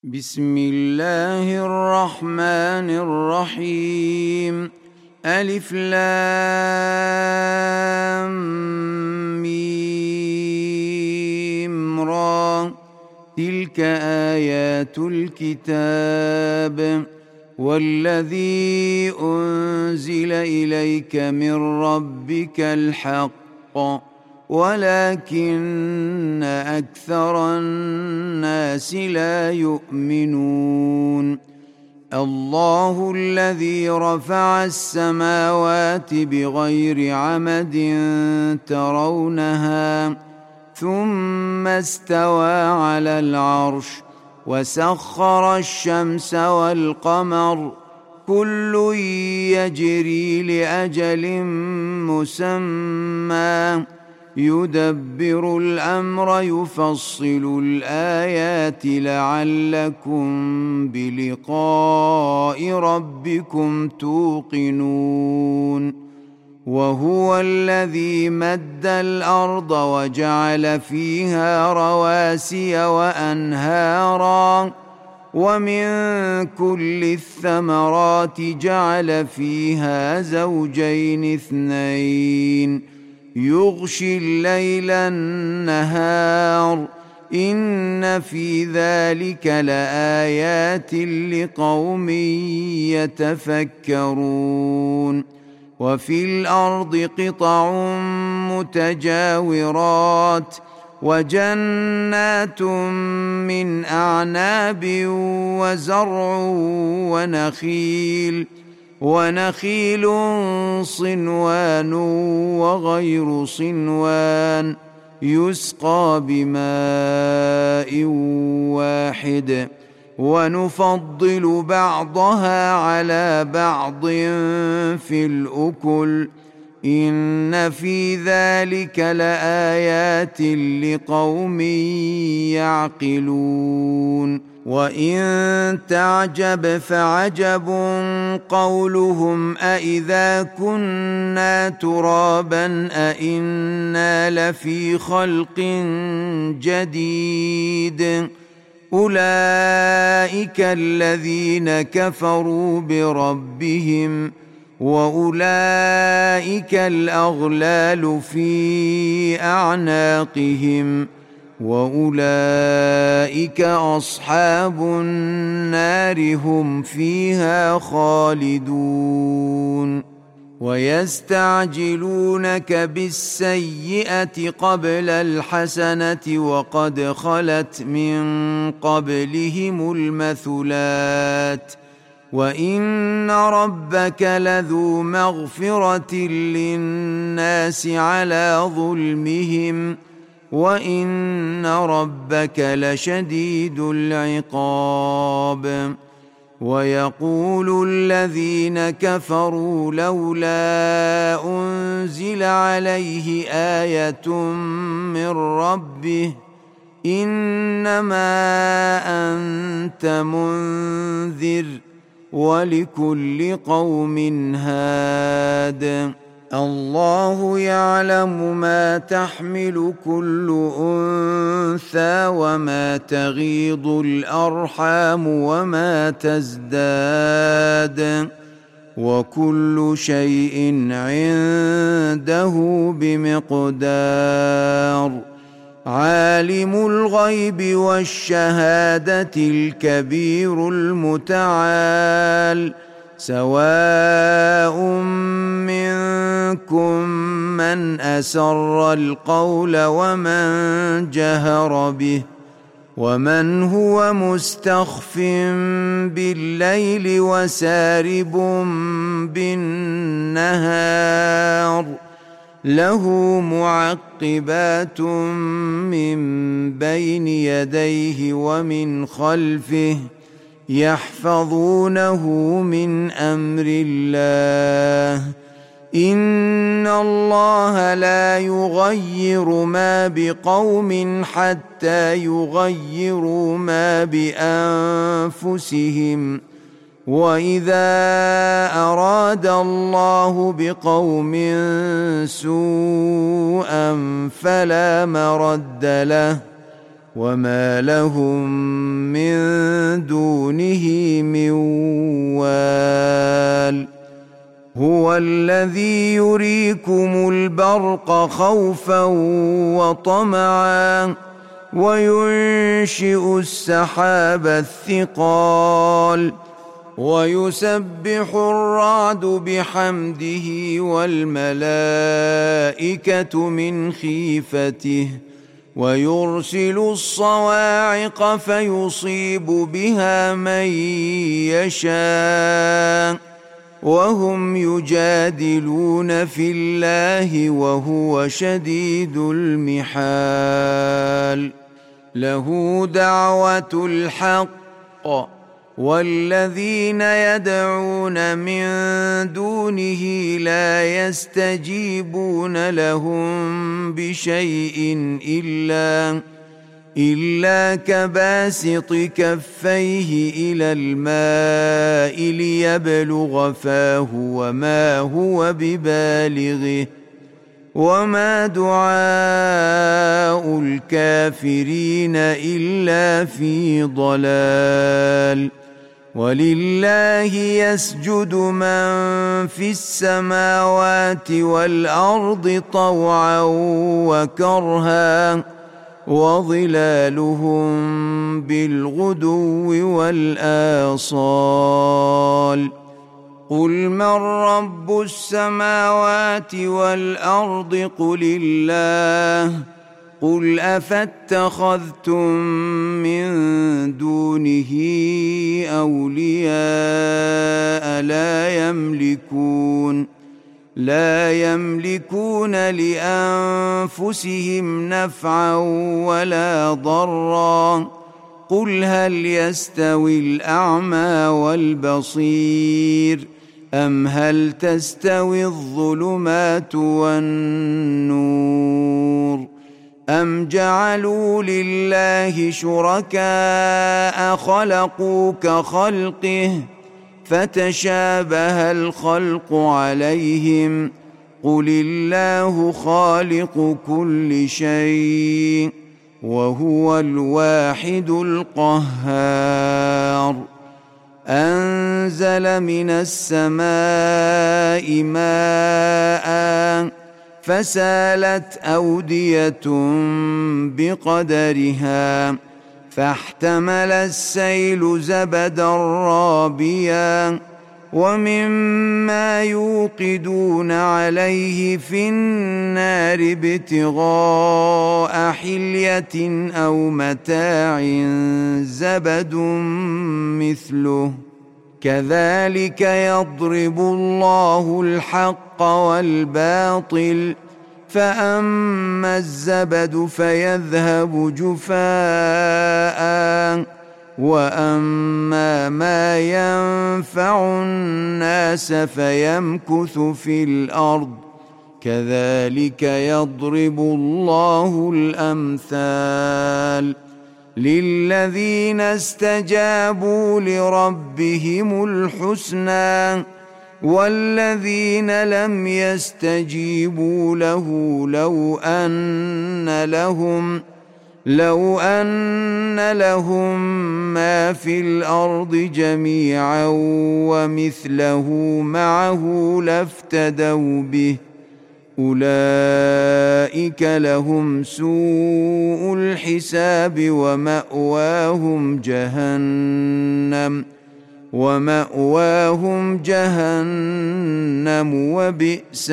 بسم الله الرحمن الرحيم. ألف لام ميم را، تلك آيات الكتاب والذي أنزل إليك من ربك الحق ولكن أكثر الناس لا يؤمنون. الله الذي رفع السماوات بغير عمد ترونها ثم استوى على العرش وسخر الشمس والقمر كل يجري لأجل مسمى يدبر الأمر يفصل الآيات لعلكم بلقاء ربكم توقنون. وهو الذي مد الأرض وجعل فيها رواسي وأنهارا ومن كل الثمرات جعل فيها زوجين اثنين يغشي الليل النهار إن في ذلك لآيات لقوم يتفكرون. وفي الأرض قطع متجاورات وجنات من أعناب وزرع ونخيل صنوان وغير صنوان يسقى بماء واحد ونفضل بعضها على بعض في الأكل إن في ذلك لآيات لقوم يعقلون. وإن تعجب فعجب قولهم أإذا كنا ترابا أإنا لفي خلق جديد أولئك الذين كفروا بربهم وأولئك الأغلال في أعناقهم وأولئك أصحاب النار هم فيها خالدون. ويستعجلونك بالسيئة قبل الحسنة وقد خلت من قبلهم المثلات وإن ربك لذو مغفرة للناس على ظلمهم وإن ربك لشديد العقاب. ويقول الذين كفروا لولا أنزل عليه آية من ربه إنما أنت منذر ولكل قوم هاد. الله يعلم ما تحمل كل أنثى وما تغيض الأرحام وما تزداد وكل شيء عنده بمقدار. عالم الغيب والشهادة الكبير المتعال سواء منكم من أسر القول ومن جهر به ومن هو مستخف بالليل وسارب بالنهار له معقبات من بين يديه ومن خلفه يحفظونه من أمر الله إن الله لا يغير ما بقوم حتى يغيروا ما بأنفسهم وإذا أراد الله بقوم سوءا فلا مرد له وما لهم من دونه من وال هو الذي يريكم البرق خوفا وطمعا وينشئ السحاب الثقال ويسبح الرعد بحمده والملائكة من خيفته ويرسل الصواعق فيصيب بها من يشاء وهم يجادلون في الله وهو شديد المحال له دعوة الحق والذين يدعون من دونه لا يستجيبون لهم بشيء إلا كباسط كفيه إلى الماء ليبلغ فاه وما هو ببالغه وما دعاء الكافرين إلا في ضلال ولله يسجد من في السماوات والأرض طوعا وكرها وظلالهم بالغدو والآصال قل من رب السماوات والأرض قل الله قل أفاتخذتم من دونه أولياء لا يملكون لأنفسهم نفعا ولا ضرا قل هل يستوي الأعمى والبصير أم هل تستوي الظلمات والنور أم جعلوا لله شركاء خلقوا كخلقه فتشابه الخلق عليهم قل الله خالق كل شيء وهو الواحد القهار أنزل من السماء ماء فسالت أودية بقدرها فاحتمل السيل زبدا رابيا ومما يوقدون عليه في النار ابتغاء حلية أو متاع زبد مثله كذلك يضرب الله الحق والباطل فأما الزبد فيذهب جفاء وأما ما ينفع الناس فيمكث في الأرض كذلك يضرب الله الأمثال للذين استجابوا لربهم الحسنى والذين لم يستجيبوا له لو أن لهم ما في الأرض جميعا ومثله معه لافتدوا به أولئك لهم سوء الحساب ومأواهم جهنم وبئس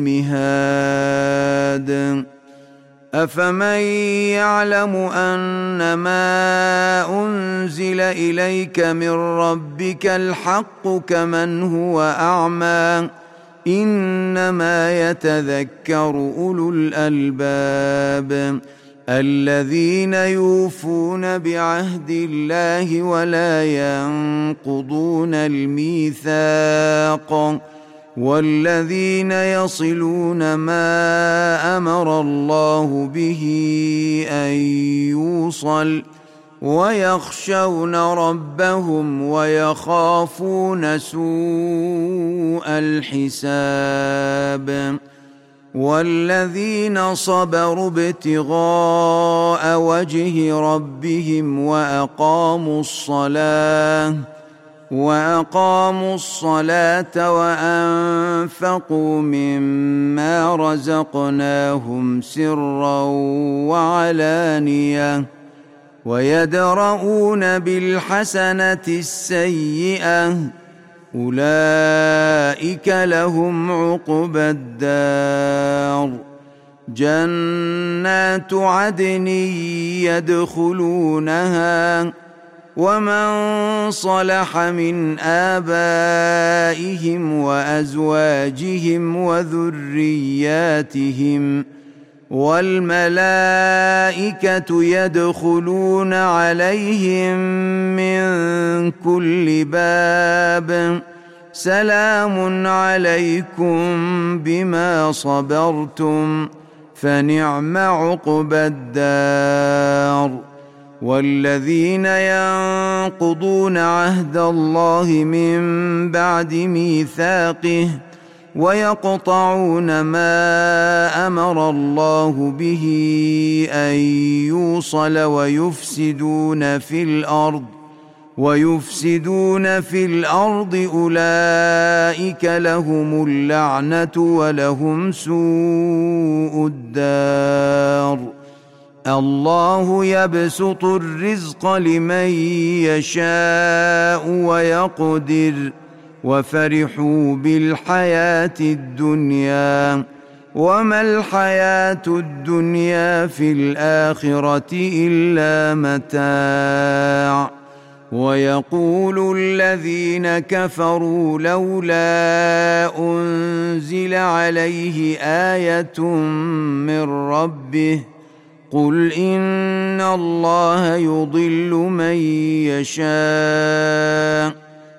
المهاد أفمن يعلم أنما أنزل إليك من ربك الحق كمن هو أعمى إنما يتذكر أولو الألباب الذين يوفون بعهد الله ولا ينقضون الميثاق والذين يصلون ما أمر الله به أن يوصل ويخشون ربهم ويخافون سوء الحساب والذين صبروا ابتغاء وجه ربهم وأقاموا الصلاة وأنفقوا مما رزقناهم سرا وعلانية ويدرؤون بالحسنة السيئة أولئك لهم عقبى الدار جنات عدن يدخلونها ومن صلح من آبائهم وأزواجهم وذرياتهم والملائكة يدخلون عليهم من كل باب سلام عليكم بما صبرتم فنعم عقبى الدار والذين ينقضون عهد الله من بعد ميثاقه ويقطعون ما أمر الله به أن يوصل ويفسدون في الأرض أولئك لهم اللعنة ولهم سوء الدار الله يبسط الرزق لمن يشاء ويقدر وفرحوا بالحياة الدنيا وما الحياة الدنيا في الآخرة إلا متاع ويقول الذين كفروا لولا أنزل عليه آية من ربه قل إن الله يضل من يشاء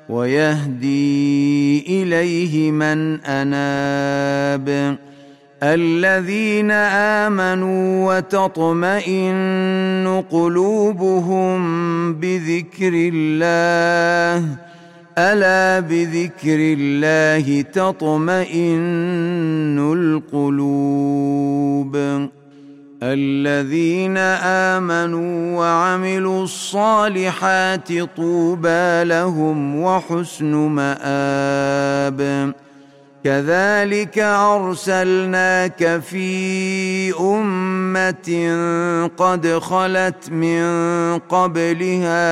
ويهدي إليه من أناب الذين آمنوا وتطمئن قلوبهم بذكر الله ألا بذكر الله تطمئن القلوب الذين آمنوا وعملوا الصالحات طوبى لهم وحسن مآب كذلك أرسلناك في أمة قد خلت من قبلها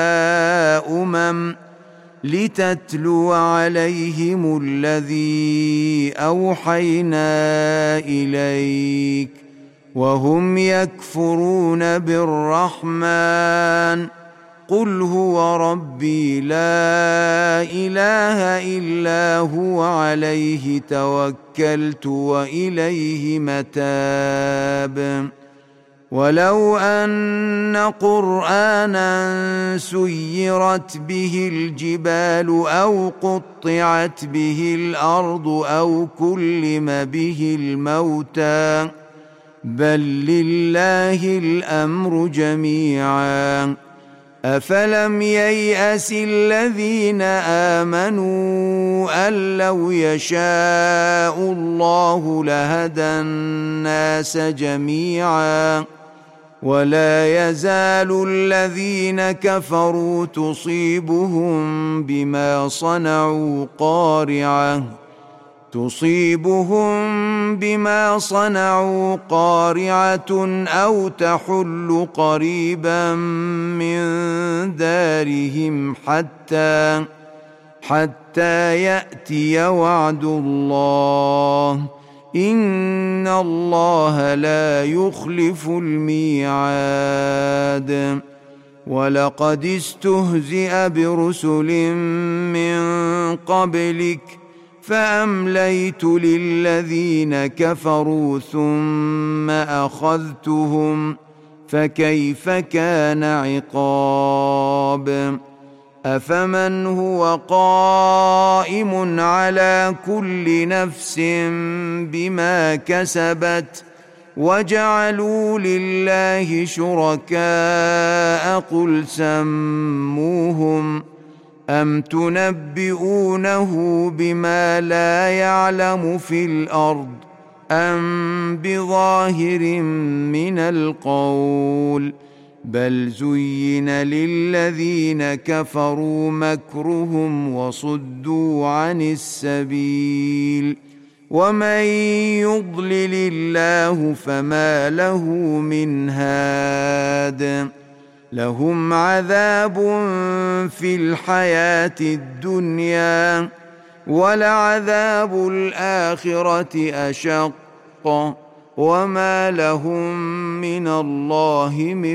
لتتلو عليهم الذي أوحينا إليك وهم يكفرون بالرحمن قل هو ربي لا إله إلا هو عليه توكلت وإليه متاب ولو أن قرآنا سيرت به الجبال أو قطعت به الأرض أو كلم به الموتى بل لله الأمر جميعا أفلم ييأس الذين آمنوا أن لو يشاء الله لهدى الناس جميعا ولا يزال الذين كفروا تصيبهم بما صنعوا قارعة أو تحل قريبا من دارهم حتى يأتي وعد الله إن الله لا يخلف الميعاد ولقد استهزئ برسل من قبلك فأمليت للذين كفروا ثم أخذتهم فكيف كان عقاب أفمن هو قائم على كل نفس بما كسبت وجعلوا لله شركاء قل سموهم أم تنبئونه بما لا يعلم في الأرض أم بظاهر من القول بل زين للذين كفروا مكرهم وصدوا عن السبيل ومن يضلل الله فما له من هاد لهم عذاب في الحياة الدنيا ولعذاب الآخرة أشق وما لهم من الله من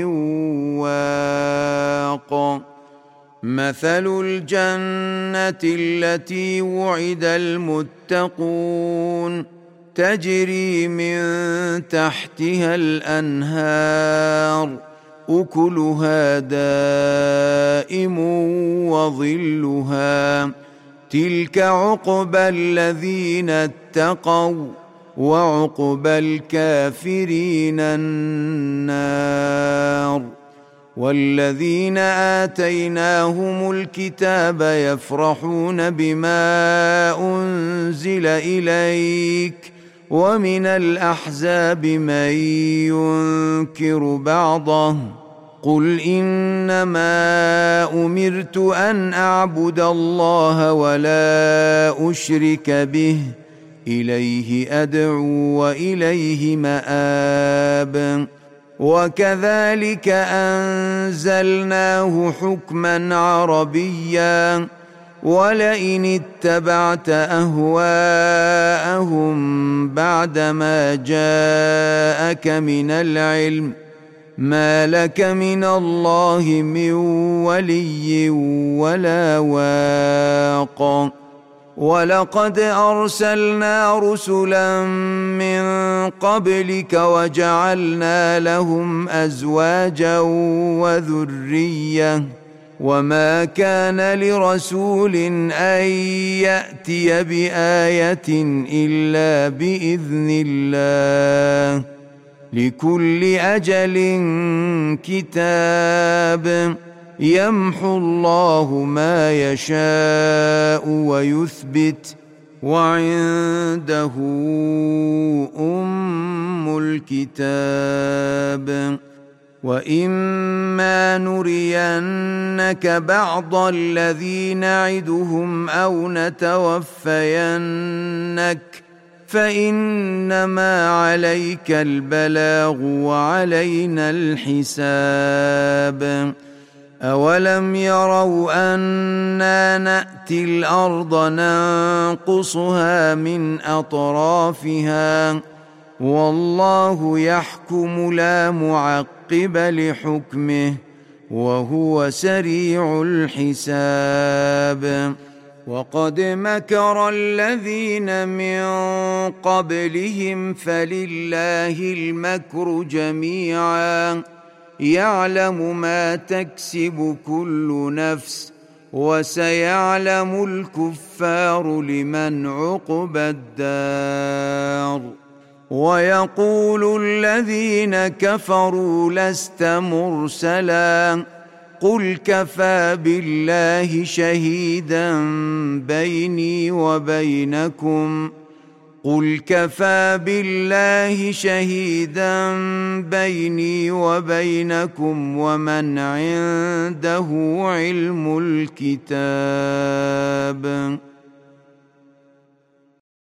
واق مثل الجنة التي وعد المتقون تجري من تحتها الأنهار أكلها دائم وظلها تلك عقبى الذين اتقوا وعقبى الكافرين النار والذين آتيناهم الكتاب يفرحون بما أنزل إليك ومن الأحزاب من ينكر بعضه قل إنما أمرت أن أعبد الله ولا أشرك به إليه أدعو وإليه مآب وكذلك أنزلناه حكما عربيا ولئن اتبعت أهواءهم بعدما جاءك من العلم ما لك من الله من ولي ولا واق ولقد أرسلنا رسلا من قبلك وجعلنا لهم أزواجا وذرية وما كان لرسول أن يأتي بآية إلا بإذن الله لكل أجل كتاب يمحو الله ما يشاء ويثبت وعنده أم الكتاب وإما نرينك بعض الذي نعدهم أو نتوفينك فإنما عليك البلاغ وعلينا الحساب أولم يروا أنا نأتي الأرض ننقصها من أطرافها والله يحكم لا معقب لحكمه وهو سريع الحساب وقد مكر الذين من قبلهم فلله المكر جميعا يعلم ما تكسب كل نفس وسيعلم الكفار لمن عقبى الدار ويقول الذين كفروا لست مرسلا قل كفى بالله شهيدا بيني وبينكم قل كفى بالله شهيدا بيني وبينكم ومن عنده علم الكتاب